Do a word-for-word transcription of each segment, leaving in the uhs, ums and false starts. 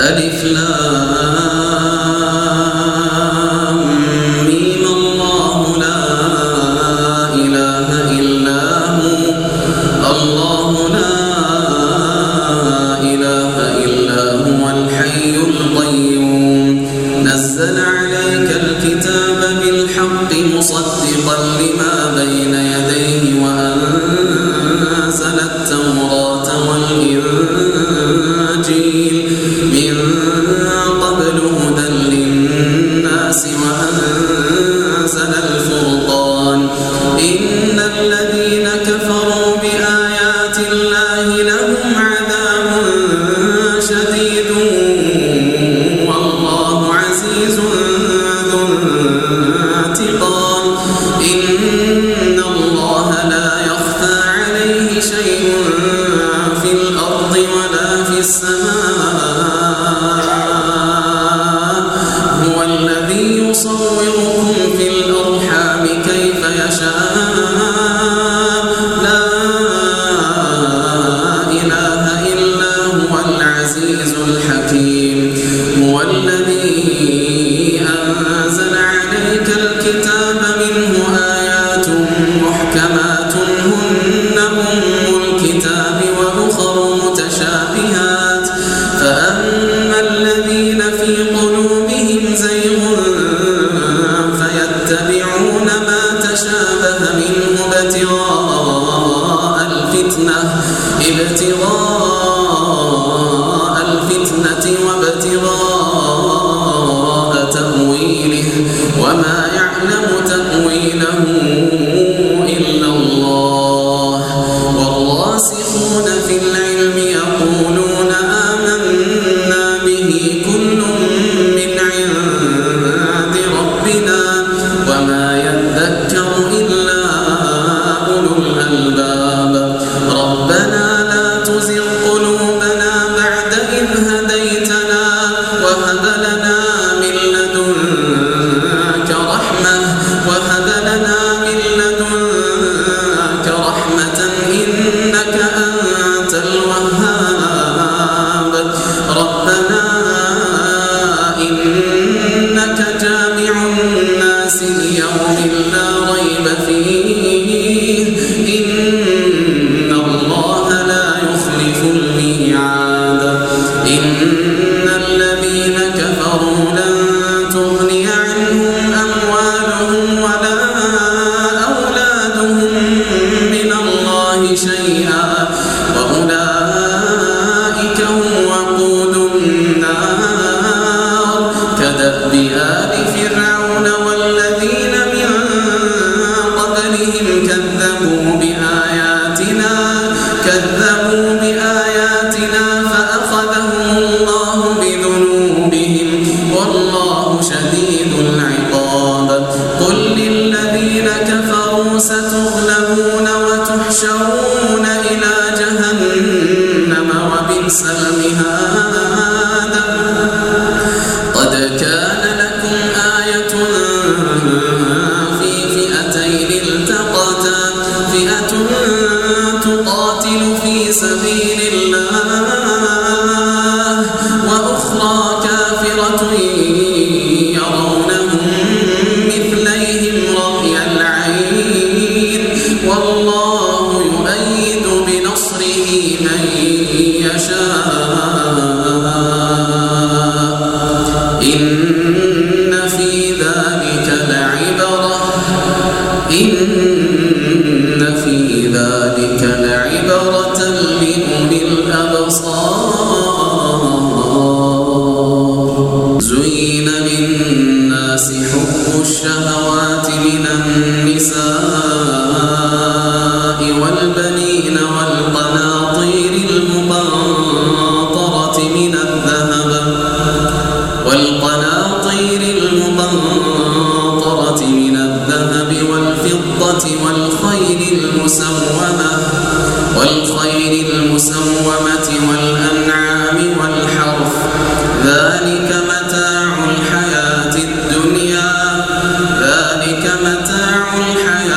ألف لام ميم الله لا إله إلا هو الله لا إله إلا هو الحي القيوم نزل عليك الكتاب بالحق مصدقا لما بين يديه وأنزل التوراة والإنجيل من قبل هدى للناس وأنزل الفرقان إن الذين كفروا بآيات الله لهم عذاب شديد والله عزيز ذو انتقام إن الله لا يخفى عليه شيء في الأرض ولا في السماء هو الذي يصوركم في الأرحام كيف يشاء لا إله إلا هو العزيز الحكيم هو الذي أنزل عليك الكتاب منه آيات محكمات هن أم الكتاب وأخر متشابهات فأما الذين في قلوبهم زيغ فيتبعون ما تشابه منه ابتغاء الفتنة ابتغاء الفتنة وابتغاء تأويله وما يعلم تأويله إلا الله والراسخون في العلم يقولون آمنا به كل من عند ربنا وما يذكر إلا أولو الألباب ربنا لا تزغ قلوبنا بعد إذ هديتنا وهب لنا من لدنك رحمة وهب لنا من لدنك رحمة إنك أنت الوهاب ربنا إنك جامع الناس ليوم لا ريب فيه إن الله لا يخلف الميعاد إن الذين كفروا لن تغني عنهم أموالهم ولا أولادهم من الله شيئا وأولئك هم وقود النار كدأب آل فرعون والذين من قبلهم كذبوا بآياتنا كذبوا بآياتنا فأخذهم الله بذنوبهم والله شديد العقاب قل للذين كفروا ستغلبون وتحشرون إلى جهنم وبئس المهاد قد كان لكم آية في فئتين التقتا فئة تقاتل في سبيل الله وأخرى كافرة يرونهم مثليهم رأي العين والله يؤيد بنصره من يشاء إن في ذلك لعبرة إن في ذلك لعبرة لأولي الأبصار زين للناس حب الشهوات من النساء والبنين والقناطير المقنطرة من الذهب والقناطير المقنطرة من الذهب والفضة والخيل المسومة والخيل المسومة والأنعام والحرث ذلك متاع الحياة الدنيا ذلك متاع الحياة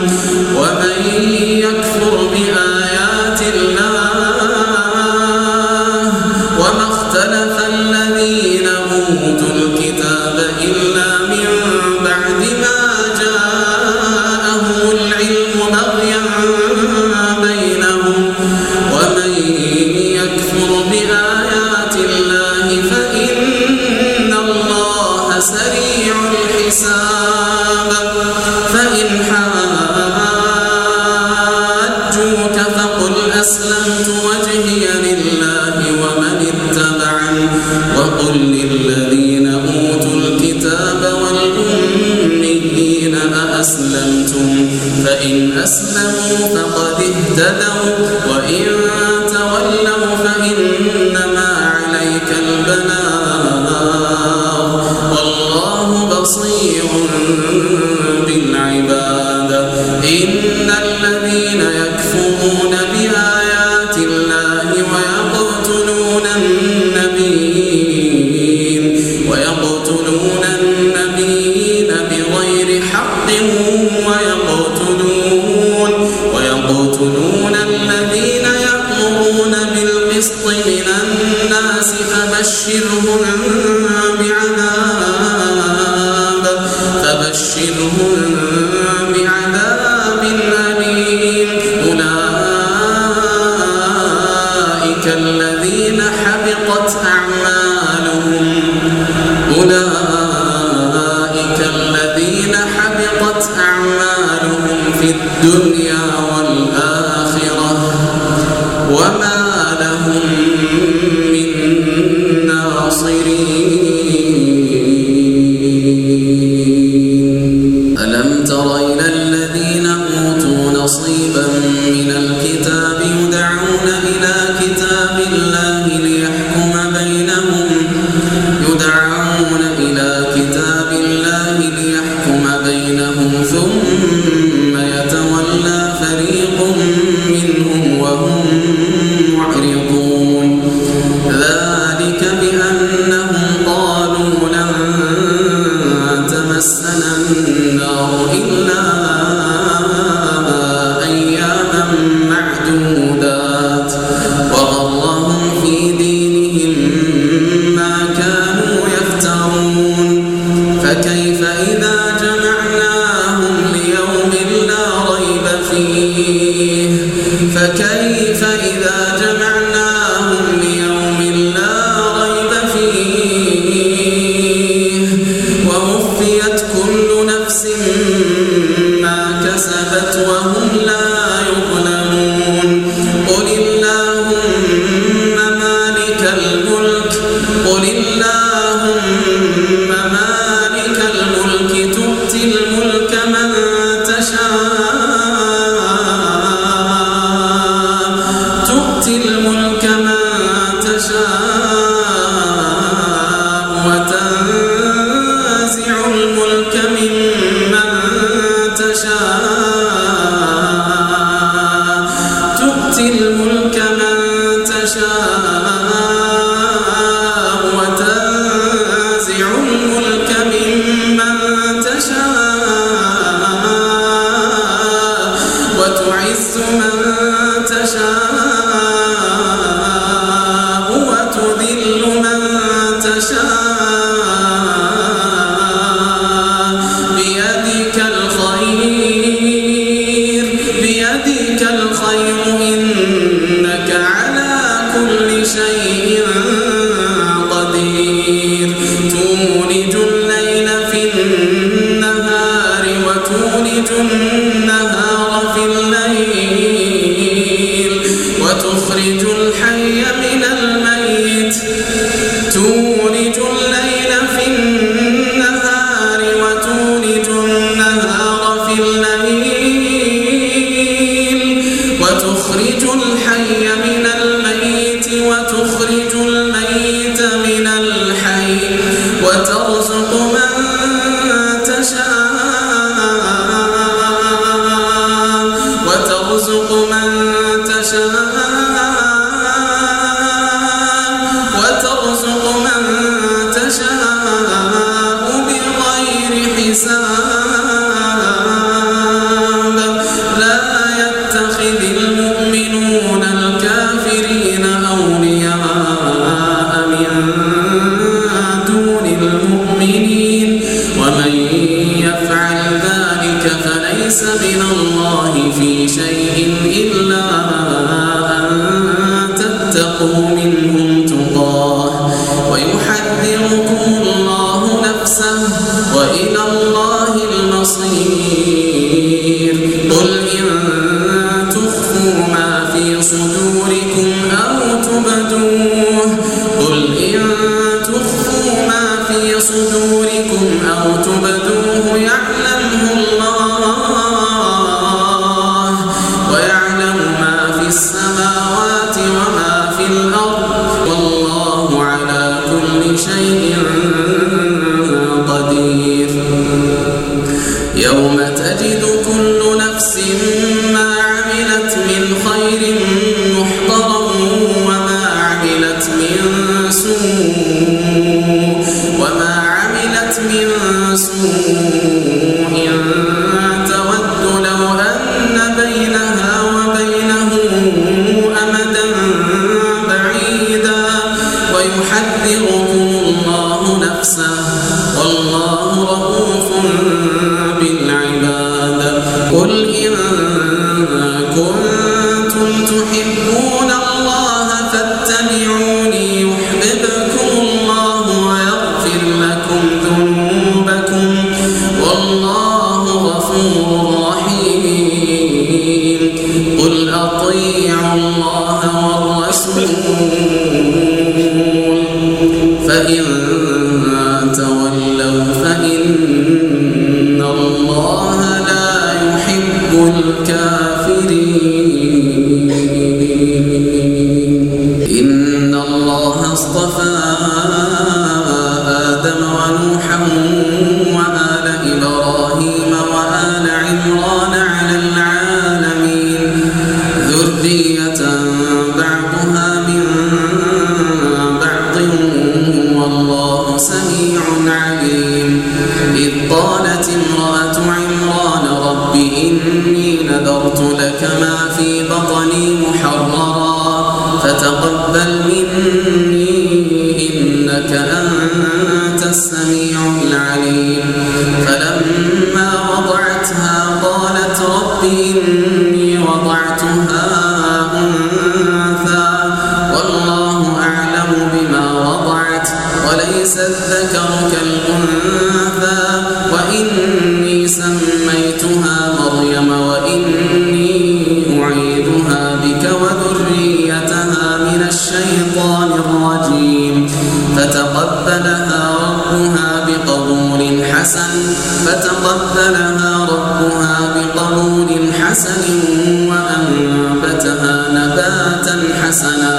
ومن يكفر بآيات الله وما اختلف الذين أوتوا الكتاب إلا من بعد ما جاءهم العلم بغيا بينهم ومن يكفر بآيات الله فإن الله سريع الحساب فإن حاجوك فقل أسلمت وجهي لله ومن اتبعني وقل للذين أوتوا الكتاب والأميين أأسلمتم فإن أسلموا فقد اهتدوا وإن تولوا فإنما عليك البلاغ والله بصير بالعباد إن الذين يكفرون بآيات الله ويقتلون النبيين ويقتلون النبيين بغير حق ويقتلون ويقتلون الذين يأمرون بالقسط من الناس فبشرهم بعذاب فبشرهم بعذاب أليم أولئك الذين حبطت أعمالهم أولئك الذين حبطت أعمالهم في الدنيا والآخرة وما لهم من ناصرين ألم تر إلى الذين أوتوا نصيبا من الكتاب يدعون إلى كتاب الله ليحكم بينهم يدعون إلى كتاب الله ليحكم بينهم ثم يتولى فريق منهم وهم معرضون ذلك بأنهم قالوا لن تمسنا النار إلا أياما معدودات وغرهم في دينهم ما كانوا يفترون فكيف إذا جمعناهم ليوم لا ريب فيه فكيف إذا جمعناهم ليوم لا ريب فيه ووفيت كل نفس ما كسبت وهم لا يظلمون قل اللهم مالك الملك قل اللهم مالك الملك تؤتي الملك من تشاء تؤتي الملك من تشاء وتنزع الملك ممن تشاء تؤتي الملك من تشاء وتنزع الملك ممن تشاء وتعز من تشاء وتذل من تشاء بيدك الخير بيدك الخير إنك على كل شيء قدير تولج الليل في النهار وتولج النهار في الليل وتخرج الحي من الميت تولج الليل في النهار وتولج النهار في الليل وتخرج الحي من الميت وتخرج الميت من الحي وترزق من تشاء وترزق من تشاء وترزق من تشاء بغير حساب في شيء إلا أن تتقوا منهم تقاه ويحذركم الله نفسه وإلى الله المصير. قل إن تخفوا ما في صدوركم أو تبدوه قل إن تخفوا ما في صدوركم أو تبدوه يعلمه الله ويعلم ما في السماوات وما في الأرض والله على كل شيء قدير. يوم تجد كل نفس ما عملت من خير محضرا وما عملت من سوء وما عملت من سوء تود لو أن بينها وبينه أمدا بعيدا ويحذركم الله نفسه والله رؤوف بالعباد. قل إن كنتم تحبون الله فاتبعوني يحببكم الله ويغفر لكم ذنوبكم والله غفور رحيم. قل أطيعوا الله والرسول فإن تولوا فإن الله لا يحب الكافرين. إن الله اصطفى آدم ونوحا وآل إبراهيم وآل عمران على العالمين ذرية بعضها من بعض والله سميع عليم. إذ قالت امرأة عمران رب إني نذرت لك ما في بطني محررا فتقبل مني إنك أنت السميع العليم. فلما وضعتها قالت رب إني وضعتها أنثى والله أعلم بما وضعت وليس الذكر كالأنثى وإني سميتها مريم وإني أعيذها بك وذريتها من الشيطان الرجيم. فتقبلها ربها بقبول حسن فتقبلها ربها بقبول حسن وأنبتها نباتا حسنا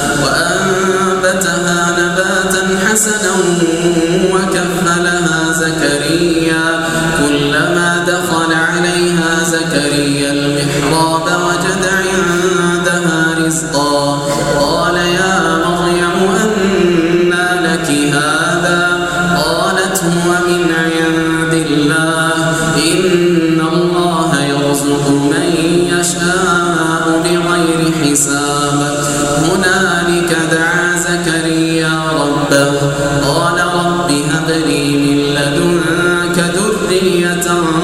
وأنبتها نباتا حسنا وكفلها زكريا كلما دخل عليها زكريا المحراب وجد عندها رزقا قال يا مريم أنى لك هذا قالت هو من عند الله إن الله يرزق من يشاء بغير حساب. هنالك دعا زكريا ربه قال رب هب لي من لدنك ذرية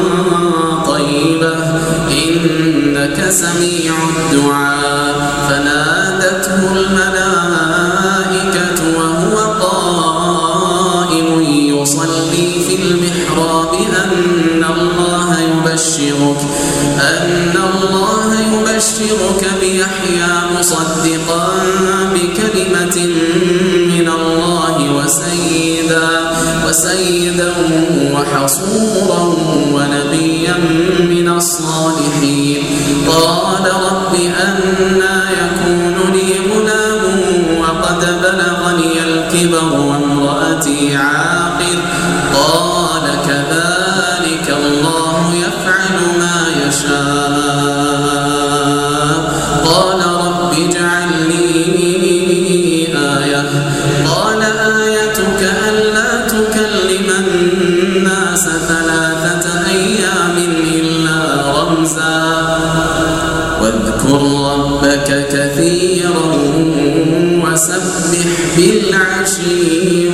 طيبة إنك سميع الدعاء. فنادته الملائكة وهو قائم يصلي في المحراب أن الله يبشرك أن الله يبشرك بيحيى مصدقا بكلمة من الله وسيدا وسيدا وحصورا ونبيا من الصالحين. قال رب أنى يكون لي غلام وقد بلغني الكبر وامرأتي عاقر قال كذلك الله يفعل ما يشاء. قال رب اجعل لي آية قال آيتك ألا تكلم الناس ثلاثة أيام إلا رمزا واذكر ربك كثيرا وسبح بالعشي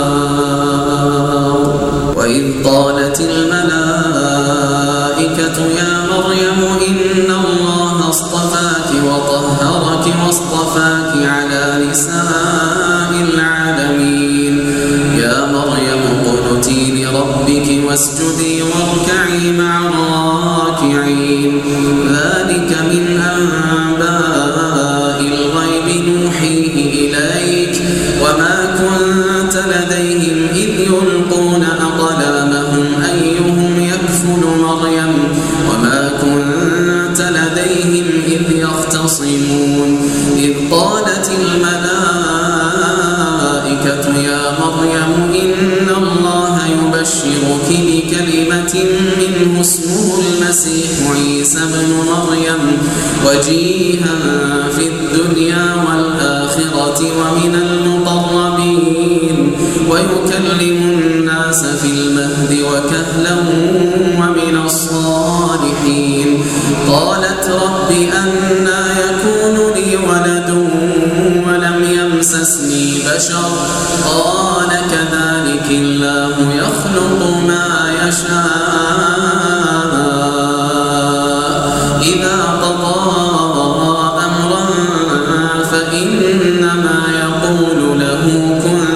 والإبكار. وإذ قالت الملائكة يا مريم إن الله اصطفاك وطهرك واصطفاك على نساء العالمين يا مريم اقنتي لربك واسجدي واركعي مع الراكعين ذلك من أنباء الغيب نوحيه إليك وما كنت لديهم إذ يلقون أقلامهم أيهم يكفل مريم وما كنت لديهم إذ يختصمون إذ قالت الملائكة يا مريم إن الله يبشرك بكلمة منه اسمه المسيح عيسى ابن مريم وجيها في الدنيا والآخرة ومن المقربين ويكلم الناس في المهد وكهلا ومن الصالحين قالت رب أنى يكون لي ولد ولم يمسسني بشر قال كذلك الله يخلق ما يشاء إذا قضى أمرا فإنما يقول له كن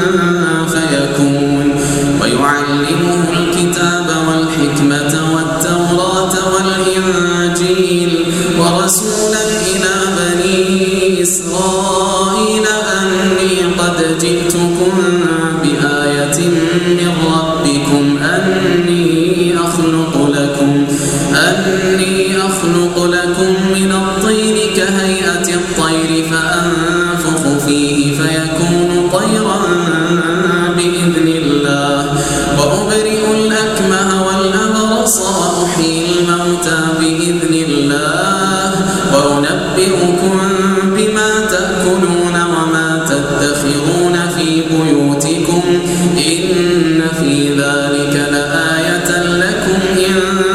فيكون ويعلمه الكتاب والحكمة والتوراة والإنجيل ورسولا إلى بني إسرائيل أني قد جئتكم بآية من ربكم أني أخلق لكم أني أخلق لكم من الطين كهيئة الطير فأنفخ فيه فيكون طيرا بإذن الله وأبرئ الأكمه والأبرص وأحيي الموتى بإذن الله وأنبئكم بما تأكلون وما تدخرون في بيوتكم إن في ذلك لآية لكم إن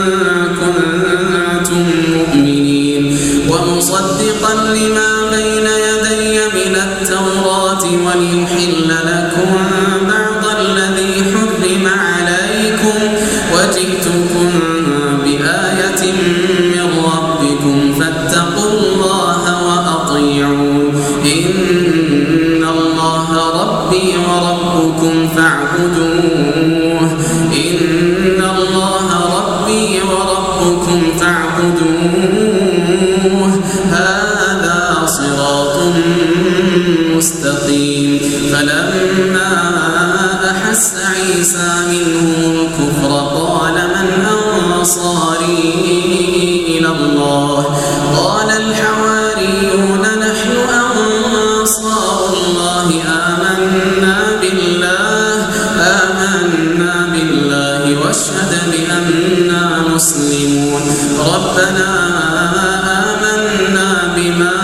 كنتم مؤمنين ومصدقا لما بين يدي من التوراة وليحل لكم بعض الذي حرم عليكم وجئتكم بآية من ربكم فاتقوا الله وأطيعون إن الله ربي وربكم فاعبدوه إن الله ربي وربكم فاعبدوه هذا صراط مستقيم فلما أحس عيسى منهم الكفر قال من أنصاري إلى الله قال الحواريون نحن أنصار الله آمنا بالله آمنا بالله واشهد بأننا مسلمون ربنا آمنا بما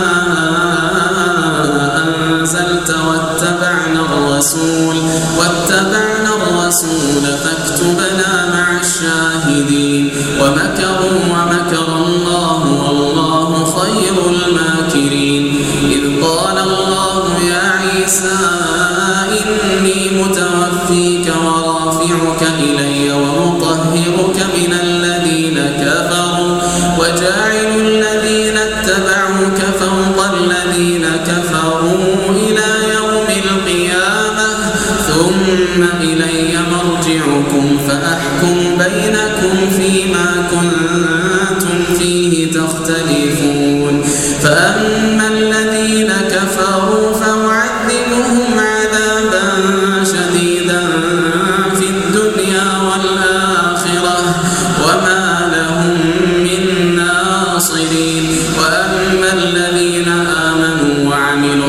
أنزلت واتبعنا الرسول واتبعنا الرسول فاكتبنا مع الشاهدين ومكروا ومكر الله والله خير الماكرين إذ قال الله يا عيسى إني متوفيك ورافعك إلي ومطهرك من الذين كفروا وجاعل الذين اتبعوك فوق الذين كفروا إلى يوم القيامة ثم إلي مرجعكم فأحكم بينكم فيما كنتم فيه تختلفون فأما الذين كفروا فأعذبهم عذابا شديدا في الدنيا والآخرة وما لهم من ناصرين وأما الذين آمنوا وعملوا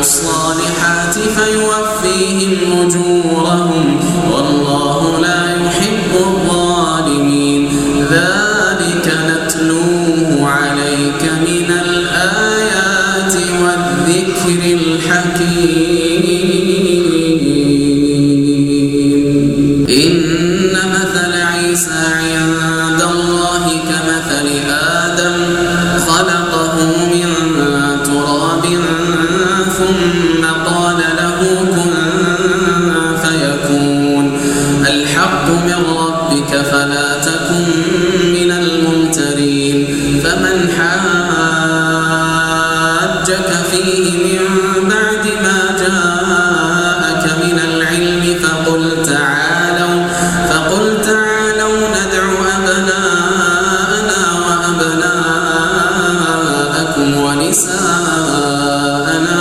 المفسدين. فمن حاجك فيه من بعد ما جاءك من العلم فقل تعالوا فقل تعالوا ندع أبناءنا وأبناءكم ونساءنا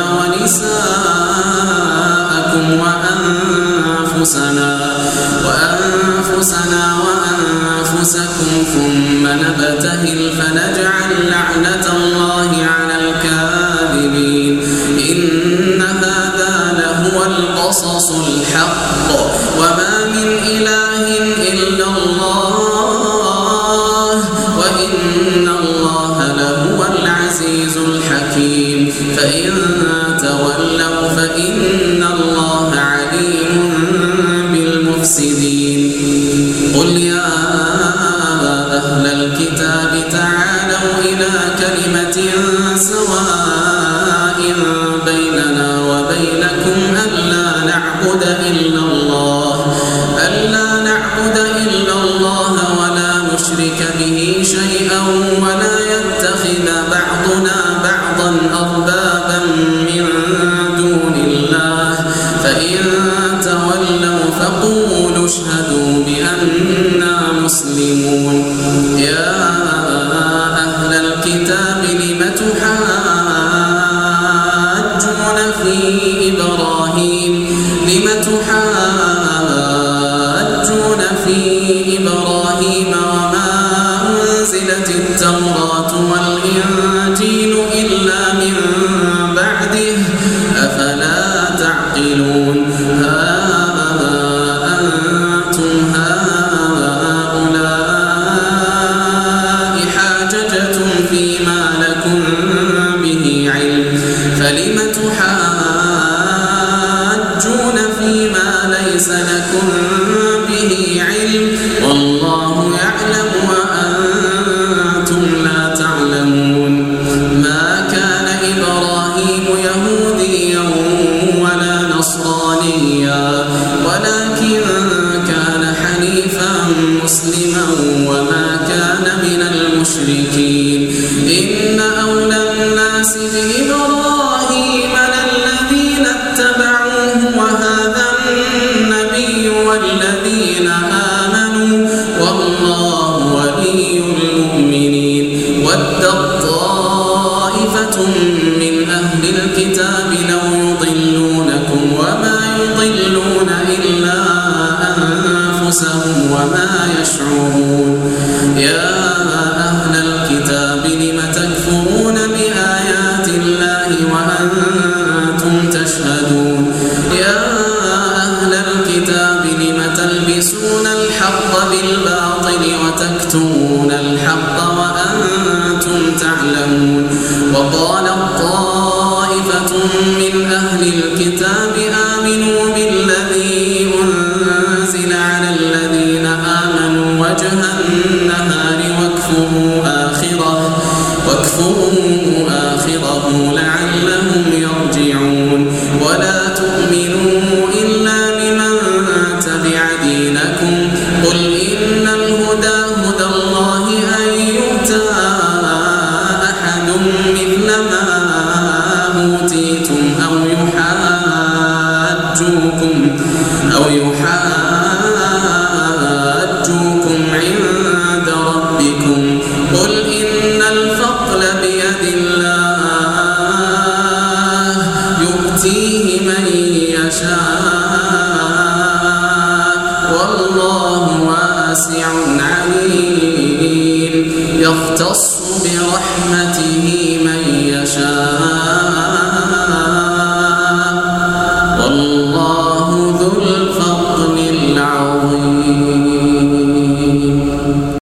ونساءكم وأنفسنا وأنفسنا وأنفسكم ثم نبتهل فنجعل لعنة الله على الكاذبين. إن هذا لهو القصص الحق وما من إله إلا الله وإن الله لهو العزيز الحكيم. فإن تولوا فإن الله عليم بالمفسدين. قل يا أهل الكتاب تعالوا إلى كلمة سواء بيننا وبينكم ألا نعبد إلا الله ألا نعبد إلا الله ولا نشرك به شيئا ولا يتخذ بعضنا بعضا أربابا من دون الله. فإن تولوا فقولوا اشهدوا بأننا مسلمون. يا أهل الكتاب لم تحاجون في إبراهيم لم تحاجون في إبراهيم وما أنزلت التوراة والإنجيل إلا من بعده أفلا تعقلون. ها أنتم هؤلاء حاججتم فيما لكم به علم فلم تحاجون فيما ليس لكم به علم والله يعلم وأنتم لا تعلمون. ما كان إبراهيم يهوديا ولا نصرانيا ولكن كان حنيفا مسلما وما كان من المشركين. إن أولى الناس بإبراهيم للذين اتبعوه وهذا النبي والذين آمنوا والله ولي المؤمنين. ودت طائفة من أهل الكتاب لو يضلونكم وما يضلون إلا أنفسهم وما يشعرون. يا أهل الكتاب لم تكفرون بآيات الله وأنتم تشهدون. يا أهل الكتاب لم تلبسون الحق بالباطل وتكتمون الحق وأنتم تعلمون. وقالت طائفة من أهل الكتاب آمنوا بالذي أنزل على الذين آمنوا وجه النهار واكفروا آخره واكفروا آخره لعلهم يرجعون. ولا تؤمنوا إلا لمن تبع دينكم قل إن الهدى هدى الله أن يؤتى أحد مثل ما أوتيتم أو يحاجوكم أو يحاجوكم عند ربكم قل إن الفضل بيد الله يؤتيه من يشاء والله واسع عليم. يختص برحمته